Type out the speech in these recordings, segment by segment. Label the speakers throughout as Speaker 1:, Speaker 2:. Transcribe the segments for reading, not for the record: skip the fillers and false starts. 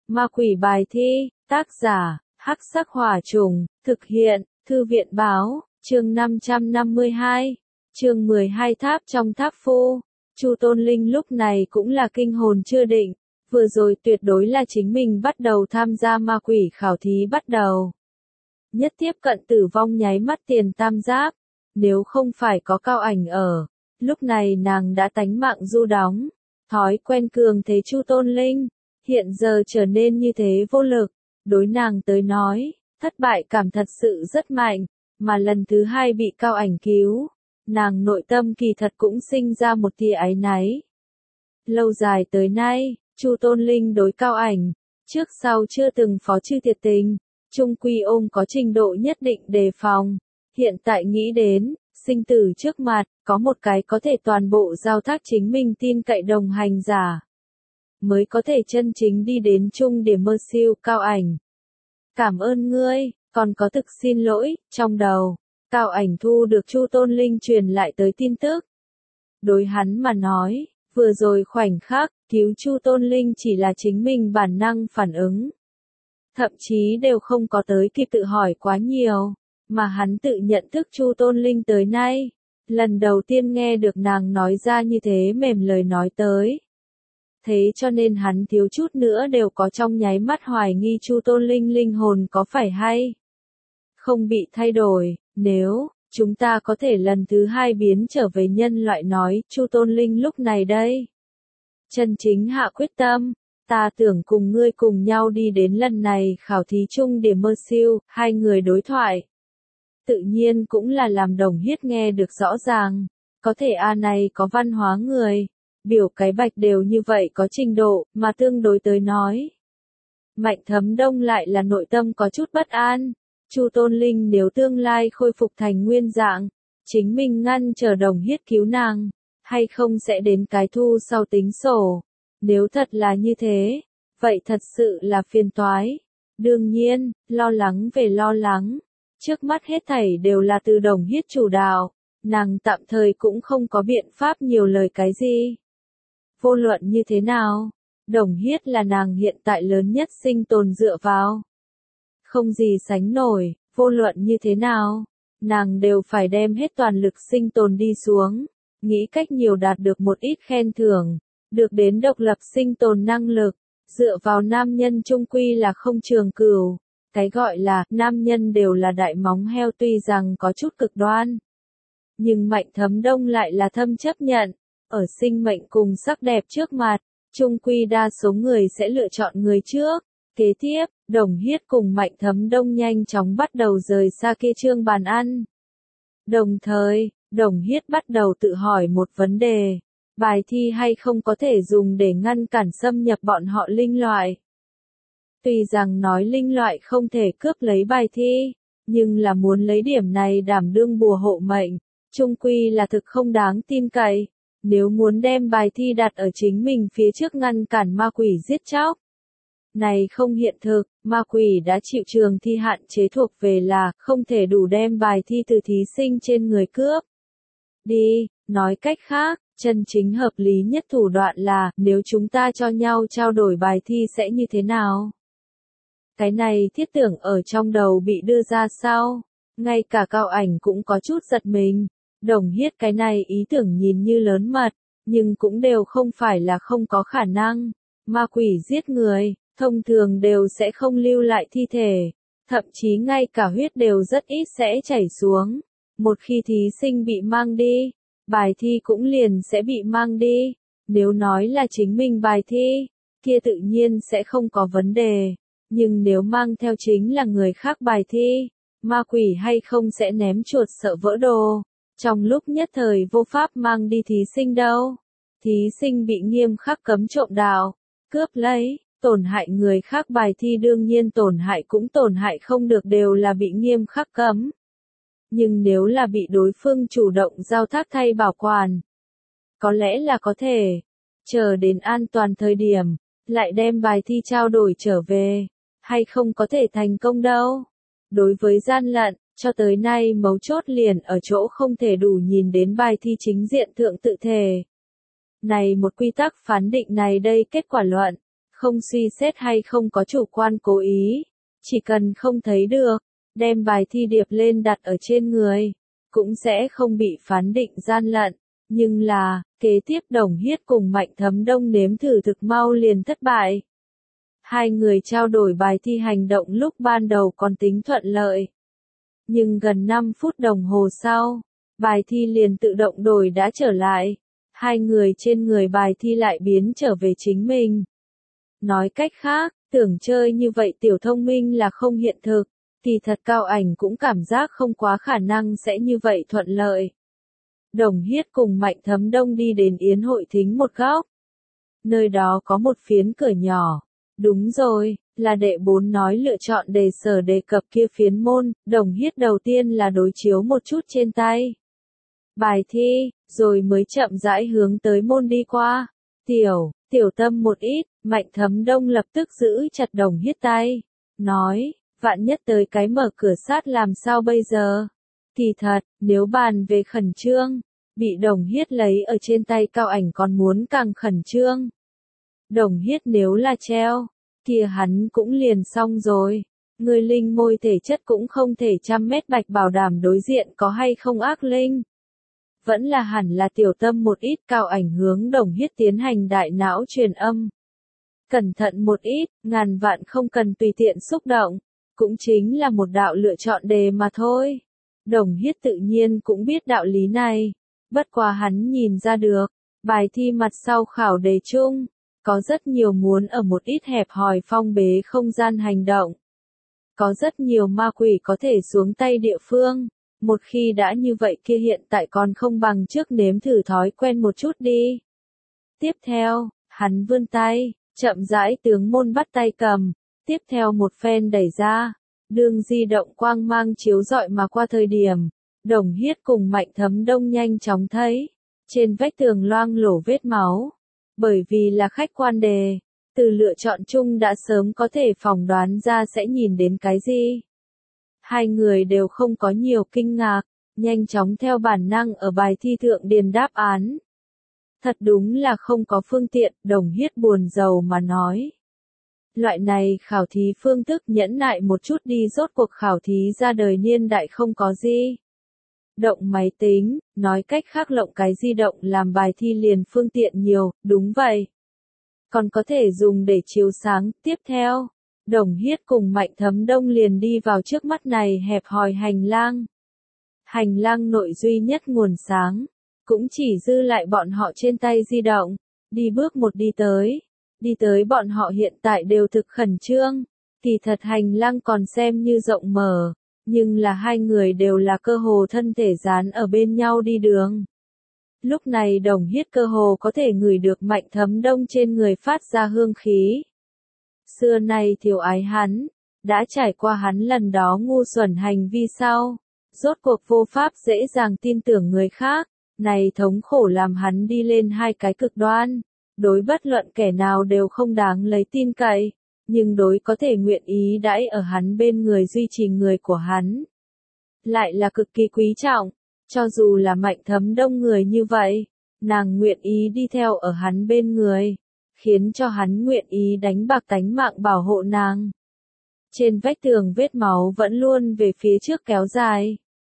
Speaker 1: Ma quỷ bài thi, tác giả, Hắc Sắc Hỏa Trùng, thực hiện, Thư viện báo, chương 552, chương 12 tháp trong tháp phu. Chu Tôn Linh lúc này cũng là kinh hồn chưa định, vừa rồi tuyệt đối là chính mình bắt đầu tham gia ma quỷ khảo thí bắt đầu. Nhất tiếp cận tử vong nháy mắt tiền tam giáp, nếu không phải có Cao Ảnh ở, lúc này nàng đã tánh mạng du đóng. Thói quen cường thế Chu Tôn Linh, hiện giờ trở nên như thế vô lực, đối nàng tới nói, thất bại cảm thật sự rất mạnh, mà lần thứ hai bị Cao Ảnh cứu, nàng nội tâm kỳ thật cũng sinh ra một tia áy náy. Lâu dài tới nay, Chu Tôn Linh đối Cao Ảnh, trước sau chưa từng phó chư thiệt tình, chung quy ôm có trình độ nhất định đề phòng, hiện tại nghĩ đến, sinh tử trước mặt, có một cái có thể toàn bộ giao thác chính mình tin cậy đồng hành giả, mới có thể chân chính đi đến chung điểm mơ siêu. Cao Ảnh, cảm ơn ngươi, còn có thực xin lỗi. Trong đầu, Cao Ảnh thu được Chu Tôn Linh truyền lại tới tin tức. Đối hắn mà nói, vừa rồi khoảnh khắc, cứu Chu Tôn Linh chỉ là chính mình bản năng phản ứng. Thậm chí đều không có tới kịp tự hỏi quá nhiều, mà hắn tự nhận thức Chu Tôn Linh tới nay. Lần đầu tiên nghe được nàng nói ra như thế mềm lời nói tới. Thế cho nên hắn thiếu chút nữa đều có trong nháy mắt hoài nghi Chu Tôn Linh linh hồn có phải hay không bị thay đổi. Nếu chúng ta có thể lần thứ hai biến trở về nhân loại nói, Chu Tôn Linh lúc này đây chân chính hạ quyết tâm, ta tưởng cùng ngươi cùng nhau đi đến lần này khảo thí chung điểm mơ siêu. Hai người đối thoại tự nhiên cũng là làm Đồng Hiết nghe được rõ ràng, có thể này có văn hóa người, biểu cái bạch đều như vậy có trình độ, mà tương đối tới nói. Mạnh Thấm Đông lại là nội tâm có chút bất an, Chu Tôn Linh nếu tương lai khôi phục thành nguyên dạng, chính mình ngăn chờ Đồng Hiết cứu nàng, hay không sẽ đến cái thu sau tính sổ. Nếu thật là như thế, vậy thật sự là phiền toái. Đương nhiên, lo lắng về lo lắng, trước mắt hết thảy đều là từ Đồng Hiết chủ đạo, nàng tạm thời cũng không có biện pháp nhiều lời cái gì. Vô luận như thế nào, Đồng Hiết là nàng hiện tại lớn nhất sinh tồn dựa vào. Không gì sánh nổi, vô luận như thế nào, nàng đều phải đem hết toàn lực sinh tồn đi xuống, nghĩ cách nhiều đạt được một ít khen thưởng, được đến độc lập sinh tồn năng lực, dựa vào nam nhân chung quy là không trường cửu. Cái gọi là nam nhân đều là đại móng heo tuy rằng có chút cực đoan, nhưng Mạnh Thấm Đông lại là thâm chấp nhận, ở sinh mệnh cùng sắc đẹp trước mặt, chung quy đa số người sẽ lựa chọn người trước. Kế tiếp, Đồng Hiết cùng Mạnh Thấm Đông nhanh chóng bắt đầu rời xa kia trương bàn ăn. Đồng thời, Đồng Hiết bắt đầu tự hỏi một vấn đề, bài thi hay không có thể dùng để ngăn cản xâm nhập bọn họ linh loại. Tuy rằng nói linh loại không thể cướp lấy bài thi, nhưng là muốn lấy điểm này đảm đương bùa hộ mệnh, chung quy là thực không đáng tin cậy. Nếu muốn đem bài thi đặt ở chính mình phía trước ngăn cản ma quỷ giết chóc, này không hiện thực. Ma quỷ đã chịu trường thi hạn chế thuộc về là không thể đủ đem bài thi từ thí sinh trên người cướp đi. Nói cách khác, chân chính hợp lý nhất thủ đoạn là nếu chúng ta cho nhau trao đổi bài thi sẽ như thế nào? Cái này thiết tưởng ở trong đầu bị đưa ra sau, ngay cả Cao Ảnh cũng có chút giật mình. Đồng Hiết cái này ý tưởng nhìn như lớn mật, nhưng cũng đều không phải là không có khả năng. Ma quỷ giết người, thông thường đều sẽ không lưu lại thi thể, thậm chí ngay cả huyết đều rất ít sẽ chảy xuống. Một khi thí sinh bị mang đi, bài thi cũng liền sẽ bị mang đi. Nếu nói là chính mình bài thi, kia tự nhiên sẽ không có vấn đề. Nhưng nếu mang theo chính là người khác bài thi, ma quỷ hay không sẽ ném chuột sợ vỡ đồ. Trong lúc nhất thời vô pháp mang đi thí sinh đâu. Thí sinh bị nghiêm khắc cấm trộm đạo, cướp lấy, tổn hại người khác bài thi đương nhiên tổn hại cũng tổn hại không được đều là bị nghiêm khắc cấm. Nhưng nếu là bị đối phương chủ động giao thác thay bảo quản, có lẽ là có thể, chờ đến an toàn thời điểm, lại đem bài thi trao đổi trở về, hay không có thể thành công đâu. Đối với gian lận, cho tới nay mấu chốt liền ở chỗ không thể đủ nhìn đến bài thi chính diện thượng tự thể. Này một quy tắc phán định này đây kết quả luận, không suy xét hay không có chủ quan cố ý, chỉ cần không thấy được, đem bài thi điệp lên đặt ở trên người, cũng sẽ không bị phán định gian lận. Nhưng là, kế tiếp Đồng Hiết cùng Mạnh Thấm Đông nếm thử thực mau liền thất bại. Hai người trao đổi bài thi hành động lúc ban đầu còn tính thuận lợi. Nhưng gần 5 phút đồng hồ sau, bài thi liền tự động đổi đã trở lại. Hai người trên người bài thi lại biến trở về chính mình. Nói cách khác, tưởng chơi như vậy tiểu thông minh là không hiện thực, thì thật Cao Ảnh cũng cảm giác không quá khả năng sẽ như vậy thuận lợi. Đồng Hiết cùng Mạnh Thấm Đông đi đến yến hội thính một góc. Nơi đó có một phiến cửa nhỏ. Đúng rồi, là đệ 4 nói lựa chọn đề sở đề cập kia phiến môn. Đồng Hiết đầu tiên là đối chiếu một chút trên tay bài thi, rồi mới chậm rãi hướng tới môn đi qua. Tiểu tâm một ít. Mạnh Thấm Đông lập tức giữ chặt Đồng Hiết tay, nói, vạn nhất tới cái mở cửa sát làm sao bây giờ? Thì thật, nếu bàn về khẩn trương, bị Đồng Hiết lấy ở trên tay Cao Ảnh còn muốn càng khẩn trương. Đồng Hiết nếu là treo, kia hắn cũng liền xong rồi. Người linh môi thể chất cũng không thể 100 mét bạch bảo đảm đối diện có hay không ác linh. Vẫn là hẳn là tiểu tâm một ít. Cao Ảnh hướng Đồng Hiết tiến hành đại não truyền âm. Cẩn thận một ít, ngàn vạn không cần tùy tiện xúc động, cũng chính là một đạo lựa chọn đề mà thôi. Đồng Hiết tự nhiên cũng biết đạo lý này, bất quá hắn nhìn ra được, bài thi mặt sau khảo đề chung, có rất nhiều muốn ở một ít hẹp hòi phong bế không gian hành động. Có rất nhiều ma quỷ có thể xuống tay địa phương, một khi đã như vậy kia hiện tại còn không bằng trước nếm thử thói quen một chút đi. Tiếp theo, hắn vươn tay, chậm rãi tướng môn bắt tay cầm, tiếp theo một phen đẩy ra, đường di động quang mang chiếu rọi mà qua thời điểm, Đồng Hiết cùng Mạnh Thấm Đông nhanh chóng thấy, trên vách tường loang lổ vết máu, bởi vì là khách quan đề, từ lựa chọn chung đã sớm có thể phỏng đoán ra sẽ nhìn đến cái gì. Hai người đều không có nhiều kinh ngạc, nhanh chóng theo bản năng ở bài thi thượng điền đáp án. Thật đúng là không có phương tiện, Đồng Hiết buồn rầu mà nói. Loại này khảo thí phương thức nhẫn nại một chút đi, rốt cuộc khảo thí ra đời niên đại không có gì. Động máy tính, nói cách khác lộng cái di động làm bài thi liền phương tiện nhiều, đúng vậy. Còn có thể dùng để chiếu sáng. Tiếp theo, Đồng Hiết cùng Mạnh Thấm Đông liền đi vào trước mắt này hẹp hòi hành lang. Hành lang nội duy nhất nguồn sáng, cũng chỉ dư lại bọn họ trên tay di động, đi bước một đi tới bọn họ hiện tại đều thực khẩn trương, thì thật hành lang còn xem như rộng mở, nhưng là hai người đều là cơ hồ thân thể dán ở bên nhau đi đường. Lúc này Đồng Hiết cơ hồ có thể ngửi được Mạnh Thấm Đông trên người phát ra hương khí. Xưa nay thiếu ái hắn, đã trải qua hắn lần đó ngu xuẩn hành vi sau, rốt cuộc vô pháp dễ dàng tin tưởng người khác, này thống khổ làm hắn đi lên hai cái cực đoan, đối bất luận kẻ nào đều không đáng lấy tin cậy, nhưng đối có thể nguyện ý đãi ở hắn bên người duy trì người của hắn, lại là cực kỳ quý trọng, cho dù là Mạnh Thấm Đông người như vậy, nàng nguyện ý đi theo ở hắn bên người, khiến cho hắn nguyện ý đánh bạc tánh mạng bảo hộ nàng. Trên vách tường vết máu vẫn luôn về phía trước kéo dài.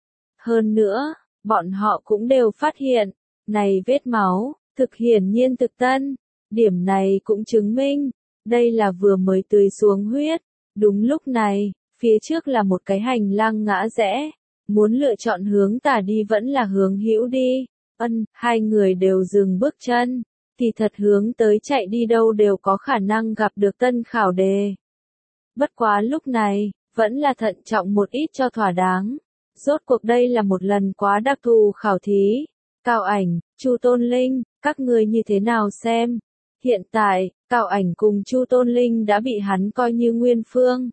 Speaker 1: Hơn nữa, bọn họ cũng đều phát hiện, này vết máu, thực hiển nhiên thực tân. Điểm này cũng chứng minh, đây là vừa mới tưới xuống huyết. Đúng lúc này, phía trước là một cái hành lang ngã rẽ. Muốn lựa chọn hướng tả đi vẫn là hướng hữu đi. Hai người đều dừng bước chân. Thì thật hướng tới chạy đi đâu đều có khả năng gặp được tân khảo đề. Bất quá lúc này, vẫn là thận trọng một ít cho thỏa đáng. Rốt cuộc đây là một lần quá đặc thù khảo thí. Cao Ảnh, Chu Tôn Linh, các ngươi như thế nào xem? Hiện tại, Cao Ảnh cùng Chu Tôn Linh đã bị hắn coi như nguyên phương.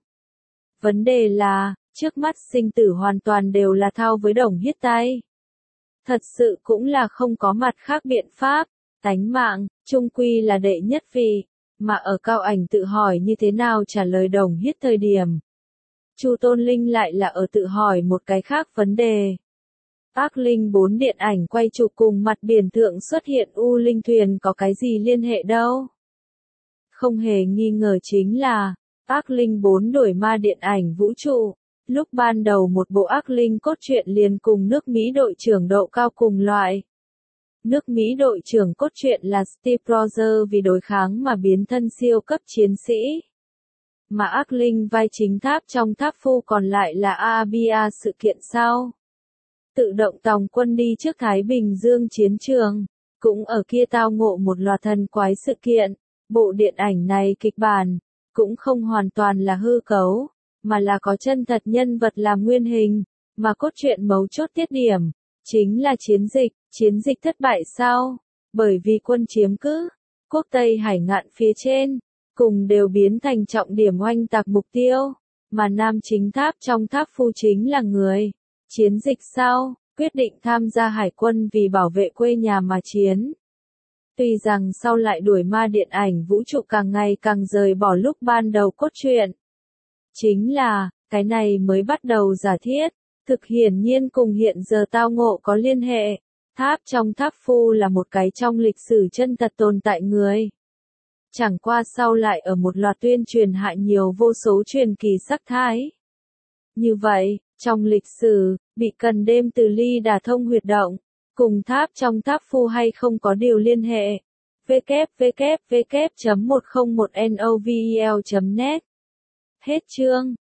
Speaker 1: Vấn đề là, trước mắt sinh tử hoàn toàn đều là thao với Đồng Hiết tay. Thật sự cũng là không có mặt khác biện pháp, tánh mạng, chung quy là đệ nhất vị, mà ở Cao Ảnh tự hỏi như thế nào trả lời Đồng Hiết thời điểm. Chu Tôn Linh lại là ở tự hỏi một cái khác vấn đề. Ác Linh 4 điện ảnh quay chụp cùng mặt biển thượng xuất hiện U Linh thuyền có cái gì liên hệ đâu? không hề nghi ngờ chính là Ác Linh 4 đổi ma điện ảnh vũ trụ. Lúc ban đầu một bộ Ác Linh cốt truyện liền cùng nước Mỹ đội trưởng độ cao cùng loại. Nước Mỹ đội trưởng cốt truyện là Steve Rogers vì đối kháng mà biến thân siêu cấp chiến sĩ. Mà Ác Linh vai chính tháp trong tháp phu còn lại là Abia sự kiện sau. Tự động tòng quân đi trước Thái Bình Dương chiến trường, cũng ở kia tao ngộ một loạt thần quái sự kiện. Bộ điện ảnh này kịch bản, cũng không hoàn toàn là hư cấu, mà là có chân thật nhân vật làm nguyên hình, mà cốt truyện mấu chốt tiết điểm, chính là chiến dịch thất bại sau, bởi vì quân chiếm cứ, quốc Tây Hải ngạn phía trên, cùng đều biến thành trọng điểm oanh tạc mục tiêu, mà nam chính tháp trong tháp phu chính là người. Chiến dịch sau, quyết định tham gia hải quân vì bảo vệ quê nhà mà chiến. Tuy rằng sau lại đuổi ma điện ảnh vũ trụ càng ngày càng rời bỏ lúc ban đầu cốt truyện. Chính là, cái này mới bắt đầu giả thiết, thực hiển nhiên cùng hiện giờ tao ngộ có liên hệ. Tháp trong tháp phu là một cái trong lịch sử chân thật tồn tại người. Chẳng qua sau lại ở một loạt tuyên truyền hại nhiều vô số truyền kỳ sắc thái. Như vậy, trong lịch sử, bị cần đêm từ ly đả thông huyệt động, cùng tháp trong tháp phu hay không có điều liên hệ. www.101novel.net Hết chương.